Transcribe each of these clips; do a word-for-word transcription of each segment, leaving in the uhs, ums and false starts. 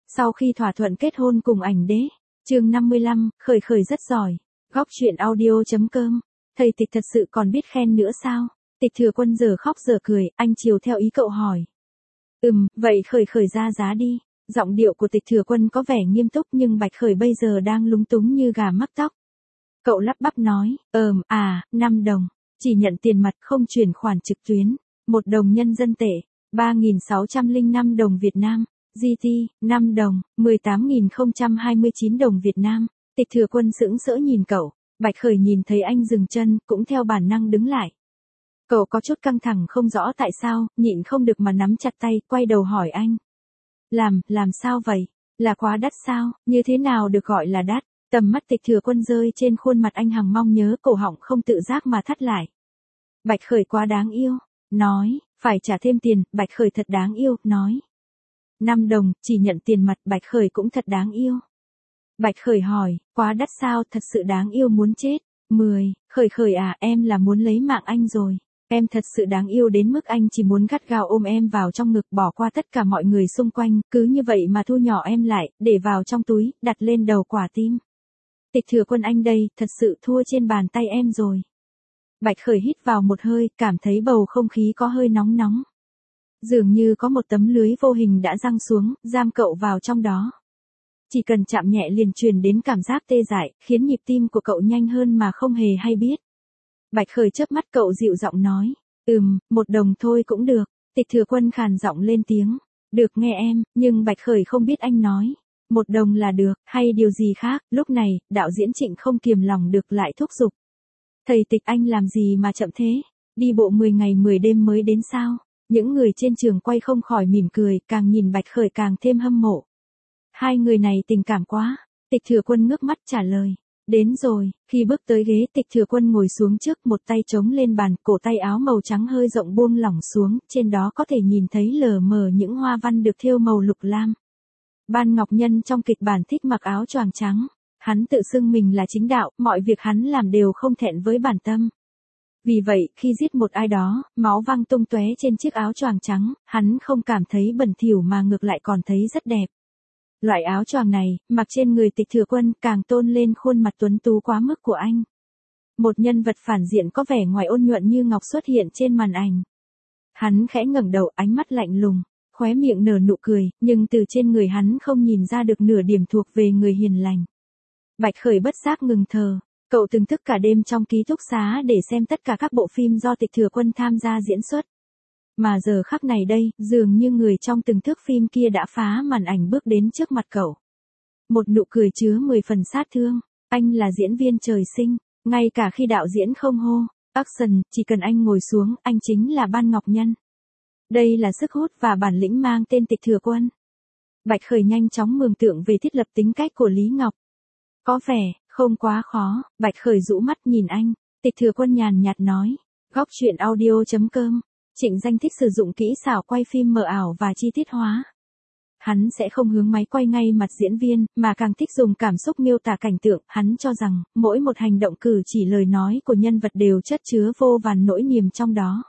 Sau khi thỏa thuận kết hôn cùng ảnh đế. Chương năm mươi lăm, khởi khởi rất giỏi. Góc truyện audio chấm com. Thầy Tịch thật sự còn biết khen nữa sao? Tịch Thừa Quân giờ khóc giờ cười, anh chiều theo ý cậu hỏi. Ừm, vậy khởi khởi ra giá đi. Giọng điệu của Tịch Thừa Quân có vẻ nghiêm túc nhưng Bạch Khởi bây giờ đang lúng túng như gà mắc tóc. Cậu lắp bắp nói, ờm, à, năm đồng. Chỉ nhận tiền mặt không chuyển khoản trực tuyến. Một đồng nhân dân tệ, ba nghìn sáu trăm lẻ năm đồng Việt Nam. giê tê, năm đồng, mười tám nghìn không trăm hai mươi chín đồng Việt Nam. Tịch Thừa Quân sững sỡ nhìn cậu. Bạch Khởi nhìn thấy anh dừng chân, cũng theo bản năng đứng lại. Cậu có chút căng thẳng không rõ tại sao, nhịn không được mà nắm chặt tay, quay đầu hỏi anh. Làm, làm sao vậy? Là quá đắt sao? Như thế nào được gọi là đắt? Tầm mắt Tịch Thừa Quân rơi trên khuôn mặt anh hằng mong nhớ, cổ họng không tự giác mà thắt lại. Bạch Khởi quá đáng yêu. Nói, phải trả thêm tiền. Bạch Khởi thật đáng yêu, nói. năm đồng, chỉ nhận tiền mặt. Bạch Khởi cũng thật đáng yêu. Bạch Khởi hỏi, quá đắt sao? Thật sự đáng yêu muốn chết. mười, Khởi Khởi à, em là muốn lấy mạng anh rồi. Em thật sự đáng yêu đến mức anh chỉ muốn gắt gao ôm em vào trong ngực, bỏ qua tất cả mọi người xung quanh, cứ như vậy mà thu nhỏ em lại, để vào trong túi, đặt lên đầu quả tim. Tịch Thừa Quân anh đây, thật sự thua trên bàn tay em rồi. Bạch Khởi hít vào một hơi, cảm thấy bầu không khí có hơi nóng nóng. Dường như có một tấm lưới vô hình đã giăng xuống, giam cậu vào trong đó. Chỉ cần chạm nhẹ liền truyền đến cảm giác tê dại, khiến nhịp tim của cậu nhanh hơn mà không hề hay biết. Bạch Khởi chớp mắt cậu dịu giọng nói, ừm, một đồng thôi cũng được. Tịch Thừa Quân khàn giọng lên tiếng, được nghe em, nhưng Bạch Khởi không biết anh nói, một đồng là được, hay điều gì khác. Lúc này, đạo diễn Trịnh không kiềm lòng được lại thúc giục. Thầy Tịch anh làm gì mà chậm thế, đi bộ mười ngày mười đêm mới đến sao? Những người trên trường quay không khỏi mỉm cười, càng nhìn Bạch Khởi càng thêm hâm mộ. Hai người này tình cảm quá. Tịch Thừa Quân ngước mắt trả lời. Đến rồi. Khi bước tới ghế, Tịch Thừa Quân ngồi xuống trước, một tay chống lên bàn, cổ tay áo màu trắng hơi rộng buông lỏng xuống, trên đó có thể nhìn thấy lờ mờ những hoa văn được thêu màu lục lam. Ban Ngọc Nhân trong kịch bản thích mặc áo choàng trắng. Hắn tự xưng mình là chính đạo, mọi việc hắn làm đều không thẹn với bản tâm. Vì vậy, khi giết một ai đó, máu văng tung tóe trên chiếc áo choàng trắng, hắn không cảm thấy bẩn thỉu mà ngược lại còn thấy rất đẹp. Loại áo choàng này, mặc trên người Tịch Thừa Quân, càng tôn lên khuôn mặt tuấn tú quá mức của anh. Một nhân vật phản diện có vẻ ngoài ôn nhuận như ngọc xuất hiện trên màn ảnh. Hắn khẽ ngẩng đầu, ánh mắt lạnh lùng, khóe miệng nở nụ cười, nhưng từ trên người hắn không nhìn ra được nửa điểm thuộc về người hiền lành. Bạch Khởi bất giác ngừng thờ. Cậu từng thức cả đêm trong ký túc xá để xem tất cả các bộ phim do Tịch Thừa Quân tham gia diễn xuất. Mà giờ khắc này đây, dường như người trong từng thước phim kia đã phá màn ảnh bước đến trước mặt cậu. Một nụ cười chứa mười phần sát thương. Anh là diễn viên trời sinh, ngay cả khi đạo diễn không hô action, chỉ cần anh ngồi xuống, anh chính là Ban Ngọc Nhân. Đây là sức hút và bản lĩnh mang tên Tịch Thừa Quân. Bạch Khởi nhanh chóng mường tượng về thiết lập tính cách của Lý Ngọc. Có vẻ không quá khó. Bạch Khởi rũ mắt nhìn anh. Tịch Thừa Quân nhàn nhạt nói. Góc truyện audio chấm com. Trịnh Danh thích sử dụng kỹ xảo quay phim mờ ảo và chi tiết hóa. Hắn sẽ không hướng máy quay ngay mặt diễn viên, mà càng thích dùng cảm xúc miêu tả cảnh tượng. Hắn cho rằng, mỗi một hành động cử chỉ lời nói của nhân vật đều chất chứa vô vàn nỗi niềm trong đó.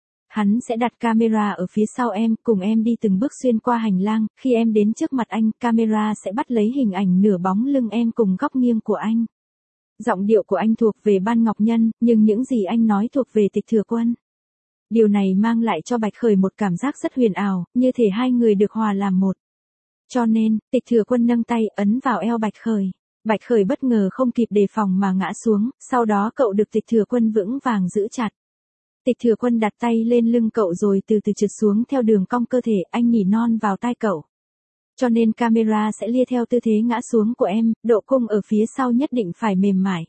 Hắn sẽ đặt camera ở phía sau em, cùng em đi từng bước xuyên qua hành lang. Khi em đến trước mặt anh, camera sẽ bắt lấy hình ảnh nửa bóng lưng em cùng góc nghiêng của anh. Giọng điệu của anh thuộc về Ban Ngọc Nhân, nhưng những gì anh nói thuộc về Tịch Thừa Quân. Điều này mang lại cho Bạch Khởi một cảm giác rất huyền ảo, như thể hai người được hòa làm một. Cho nên, Tịch Thừa Quân nâng tay ấn vào eo Bạch Khởi. Bạch Khởi bất ngờ không kịp đề phòng mà ngã xuống, sau đó cậu được Tịch Thừa Quân vững vàng giữ chặt. Tịch Thừa Quân đặt tay lên lưng cậu rồi từ từ trượt xuống theo đường cong cơ thể, anh nhỉ non vào tai cậu. Cho nên camera sẽ lia theo tư thế ngã xuống của em, độ cung ở phía sau nhất định phải mềm mại.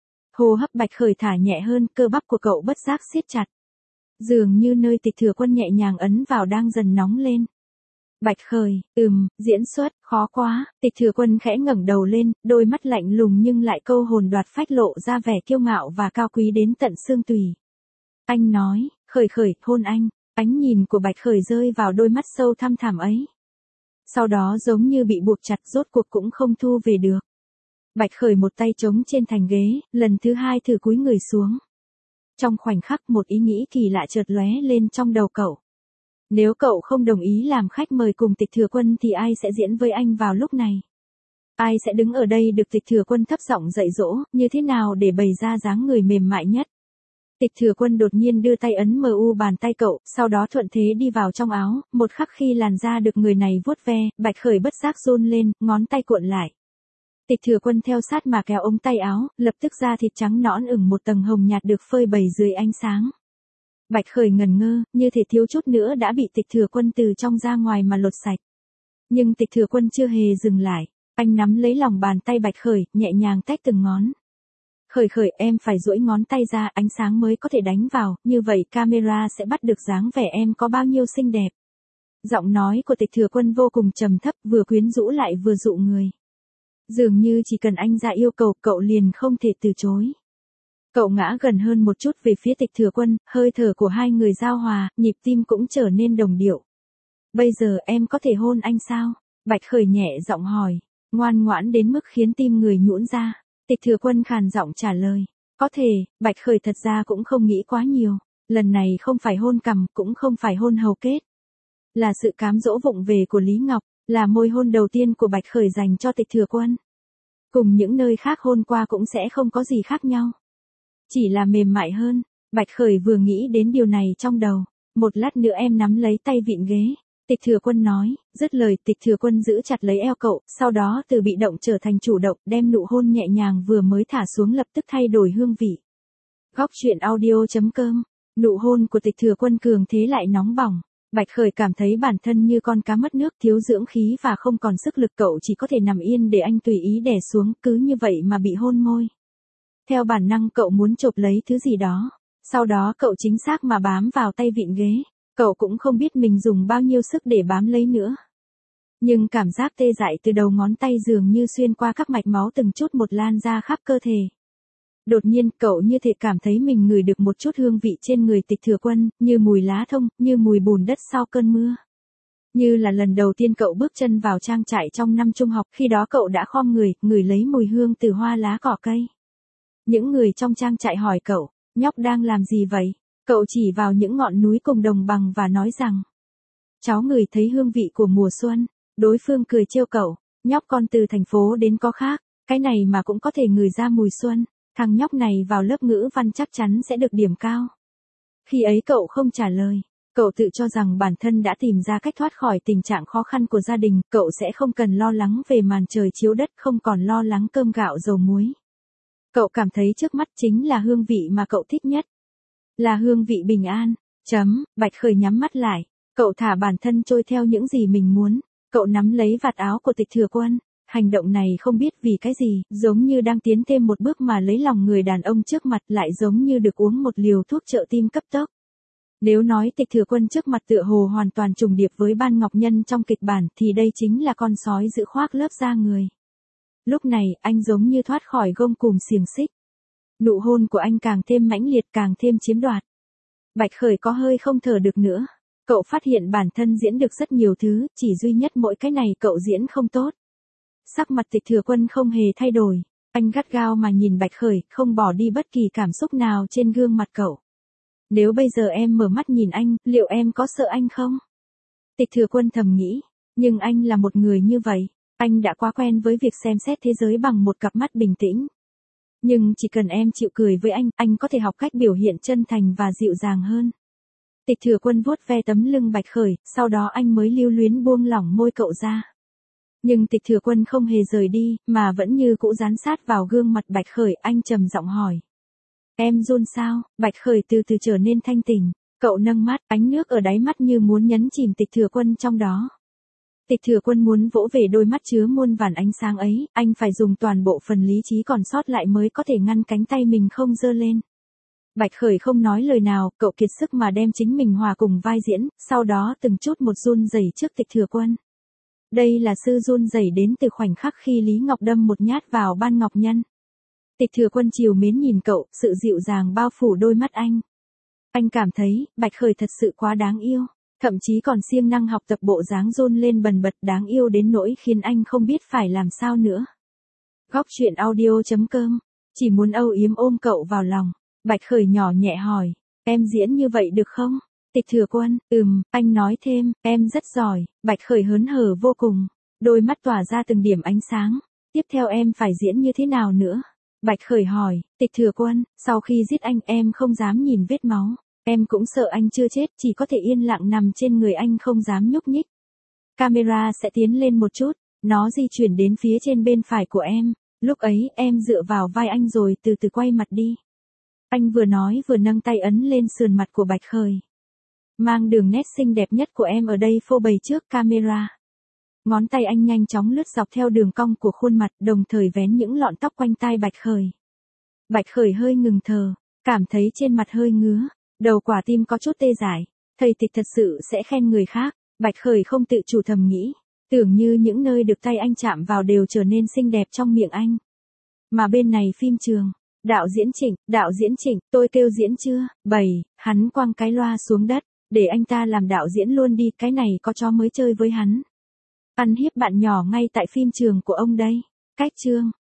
Hô hấp Bạch Khởi thả nhẹ hơn, cơ bắp của cậu bất giác siết chặt. Dường như nơi Tịch Thừa Quân nhẹ nhàng ấn vào đang dần nóng lên. Bạch Khởi, ừm, diễn xuất, khó quá. Tịch Thừa Quân khẽ ngẩng đầu lên, đôi mắt lạnh lùng nhưng lại câu hồn đoạt phách, lộ ra vẻ kiêu ngạo và cao quý đến tận xương tủy. Anh nói, Khởi Khởi, hôn anh. Ánh nhìn của Bạch Khởi rơi vào đôi mắt sâu thăm thẳm ấy. Sau đó giống như bị buộc chặt, rốt cuộc cũng không thu về được. Bạch Khởi một tay chống trên thành ghế, lần thứ hai thử cúi người xuống. Trong khoảnh khắc một ý nghĩ kỳ lạ chợt lóe lên trong đầu cậu. Nếu cậu không đồng ý làm khách mời cùng Tịch Thừa Quân thì ai sẽ diễn với anh vào lúc này? Ai sẽ đứng ở đây được Tịch Thừa Quân thấp giọng dạy dỗ, như thế nào để bày ra dáng người mềm mại nhất? Tịch Thừa Quân đột nhiên đưa tay ấn mờ u bàn tay cậu, sau đó thuận thế đi vào trong áo, một khắc khi làn da được người này vuốt ve, Bạch Khởi bất giác run lên, ngón tay cuộn lại. Tịch Thừa Quân theo sát mà kéo ống tay áo, lập tức da thịt trắng nõn ửng một tầng hồng nhạt được phơi bày dưới ánh sáng. Bạch Khởi ngần ngơ, như thể thiếu chút nữa đã bị Tịch Thừa Quân từ trong ra ngoài mà lột sạch. Nhưng Tịch Thừa Quân chưa hề dừng lại, anh nắm lấy lòng bàn tay Bạch Khởi, nhẹ nhàng tách từng ngón. Khởi Khởi, em phải duỗi ngón tay ra, ánh sáng mới có thể đánh vào, như vậy camera sẽ bắt được dáng vẻ em có bao nhiêu xinh đẹp. Giọng nói của Tịch Thừa Quân vô cùng trầm thấp, vừa quyến rũ lại vừa dụ người. Dường như chỉ cần anh ra yêu cầu, cậu liền không thể từ chối. Cậu ngã gần hơn một chút về phía Tịch Thừa Quân, hơi thở của hai người giao hòa, nhịp tim cũng trở nên đồng điệu. Bây giờ em có thể hôn anh sao? Bạch Khởi nhẹ giọng hỏi, ngoan ngoãn đến mức khiến tim người nhũn ra. Tịch Thừa Quân khàn giọng trả lời, có thể. Bạch Khởi thật ra cũng không nghĩ quá nhiều, lần này không phải hôn cằm, cũng không phải hôn hầu kết. Là sự cám dỗ vụng về của Lý Ngọc, là môi hôn đầu tiên của Bạch Khởi dành cho Tịch Thừa Quân. Cùng những nơi khác hôn qua cũng sẽ không có gì khác nhau. Chỉ là mềm mại hơn. Bạch Khởi vừa nghĩ đến điều này trong đầu, một lát nữa em nắm lấy tay vịn ghế. Tịch Thừa Quân nói, dứt lời Tịch Thừa Quân giữ chặt lấy eo cậu, sau đó từ bị động trở thành chủ động, đem nụ hôn nhẹ nhàng vừa mới thả xuống lập tức thay đổi hương vị. Góc truyện audio chấm com, nụ hôn của Tịch Thừa Quân cường thế lại nóng bỏng. Bạch Khởi cảm thấy bản thân như con cá mất nước, thiếu dưỡng khí và không còn sức lực, cậu chỉ có thể nằm yên để anh tùy ý đè xuống, cứ như vậy mà bị hôn môi. Theo bản năng cậu muốn chộp lấy thứ gì đó, sau đó cậu chính xác mà bám vào tay vịn ghế. Cậu cũng không biết mình dùng bao nhiêu sức để bám lấy nữa. Nhưng cảm giác tê dại từ đầu ngón tay dường như xuyên qua các mạch máu từng chút một lan ra khắp cơ thể. Đột nhiên cậu như thể cảm thấy mình ngửi được một chút hương vị trên người Tịch Thừa Quân, như mùi lá thông, như mùi bùn đất sau cơn mưa. Như là lần đầu tiên cậu bước chân vào trang trại trong năm trung học, khi đó cậu đã khom người, ngửi lấy mùi hương từ hoa lá cỏ cây. Những người trong trang trại hỏi cậu, nhóc đang làm gì vậy? Cậu chỉ vào những ngọn núi cùng đồng bằng và nói rằng, cháu ngửi thấy hương vị của mùa xuân. Đối phương cười trêu cậu, nhóc con từ thành phố đến có khác, cái này mà cũng có thể ngửi ra mùi xuân, thằng nhóc này vào lớp ngữ văn chắc chắn sẽ được điểm cao. Khi ấy cậu không trả lời, cậu tự cho rằng bản thân đã tìm ra cách thoát khỏi tình trạng khó khăn của gia đình, cậu sẽ không cần lo lắng về màn trời chiếu đất, không còn lo lắng cơm gạo dầu muối. Cậu cảm thấy trước mắt chính là hương vị mà cậu thích nhất. Là hương vị bình an. Chấm, Bạch Khởi nhắm mắt lại. Cậu thả bản thân trôi theo những gì mình muốn. Cậu nắm lấy vạt áo của Tịch Thừa Quân. Hành động này không biết vì cái gì, giống như đang tiến thêm một bước mà lấy lòng người đàn ông trước mặt, lại giống như được uống một liều thuốc trợ tim cấp tốc. Nếu nói Tịch Thừa Quân trước mặt tựa hồ hoàn toàn trùng điệp với Ban Ngọc Nhân trong kịch bản, thì đây chính là con sói giữ khoác lớp da người. Lúc này, anh giống như thoát khỏi gông cùm xiềng xích. Nụ hôn của anh càng thêm mãnh liệt, càng thêm chiếm đoạt. Bạch Khởi có hơi không thở được nữa. Cậu phát hiện bản thân diễn được rất nhiều thứ, chỉ duy nhất mỗi cái này cậu diễn không tốt. Sắc mặt Tịch Thừa Quân không hề thay đổi. Anh gắt gao mà nhìn Bạch Khởi, không bỏ đi bất kỳ cảm xúc nào trên gương mặt cậu. Nếu bây giờ em mở mắt nhìn anh, liệu em có sợ anh không? Tịch Thừa Quân thầm nghĩ. Nhưng anh là một người như vậy. Anh đã quá quen với việc xem xét thế giới bằng một cặp mắt bình tĩnh. Nhưng chỉ cần em chịu cười với anh, anh có thể học cách biểu hiện chân thành và dịu dàng hơn. Tịch Thừa Quân vuốt ve tấm lưng Bạch Khởi, sau đó anh mới lưu luyến buông lỏng môi cậu ra. Nhưng Tịch Thừa Quân không hề rời đi, mà vẫn như cũ dán sát vào gương mặt Bạch Khởi, anh trầm giọng hỏi. Em run sao? Bạch Khởi từ từ trở nên thanh tỉnh. Cậu nâng mắt, ánh nước ở đáy mắt như muốn nhấn chìm Tịch Thừa Quân trong đó. Tịch Thừa Quân muốn vỗ về đôi mắt chứa muôn vàn ánh sáng ấy, anh phải dùng toàn bộ phần lý trí còn sót lại mới có thể ngăn cánh tay mình không giơ lên. Bạch Khởi không nói lời nào, cậu kiệt sức mà đem chính mình hòa cùng vai diễn, sau đó từng chút một run rẩy trước Tịch Thừa Quân. Đây là sự run rẩy đến từ khoảnh khắc khi Lý Ngọc đâm một nhát vào Ban Ngọc Nhân. Tịch Thừa Quân trìu mến nhìn cậu, sự dịu dàng bao phủ đôi mắt anh. Anh cảm thấy, Bạch Khởi thật sự quá đáng yêu. Thậm chí còn siêng năng học tập bộ dáng run lên bần bật, đáng yêu đến nỗi khiến anh không biết phải làm sao nữa. Góc truyện audio chấm com, chỉ muốn âu yếm ôm cậu vào lòng. Bạch Khởi nhỏ nhẹ hỏi, em diễn như vậy được không? Tịch Thừa Quân, ừm, anh nói thêm, em rất giỏi, Bạch Khởi hớn hở vô cùng, đôi mắt tỏa ra từng điểm ánh sáng. Tiếp theo em phải diễn như thế nào nữa? Bạch Khởi hỏi, Tịch Thừa Quân, sau khi giết anh em không dám nhìn vết máu, em cũng sợ anh chưa chết, chỉ có thể yên lặng nằm trên người anh không dám nhúc nhích. Camera sẽ tiến lên một chút, nó di chuyển đến phía trên bên phải của em, lúc ấy em dựa vào vai anh rồi từ từ quay mặt đi. Anh vừa nói vừa nâng tay ấn lên sườn mặt của Bạch Khởi. Mang đường nét xinh đẹp nhất của em ở đây phô bày trước camera. Ngón tay anh nhanh chóng lướt dọc theo đường cong của khuôn mặt, đồng thời vén những lọn tóc quanh tai Bạch Khởi. Bạch Khởi hơi ngừng thở, cảm thấy trên mặt hơi ngứa, đầu quả tim có chút tê dại. Thầy Tịch thật sự sẽ khen người khác, Bạch Khởi không tự chủ thầm nghĩ, tưởng như những nơi được tay anh chạm vào đều trở nên xinh đẹp trong miệng anh. Mà bên này phim trường, đạo diễn Trịnh, đạo diễn Trịnh, tôi kêu diễn chưa? Bảy, hắn quăng cái loa xuống đất, để anh ta làm đạo diễn luôn đi, cái này có chó mới chơi với hắn. Ăn hiếp bạn nhỏ ngay tại phim trường của ông đây. Cách chương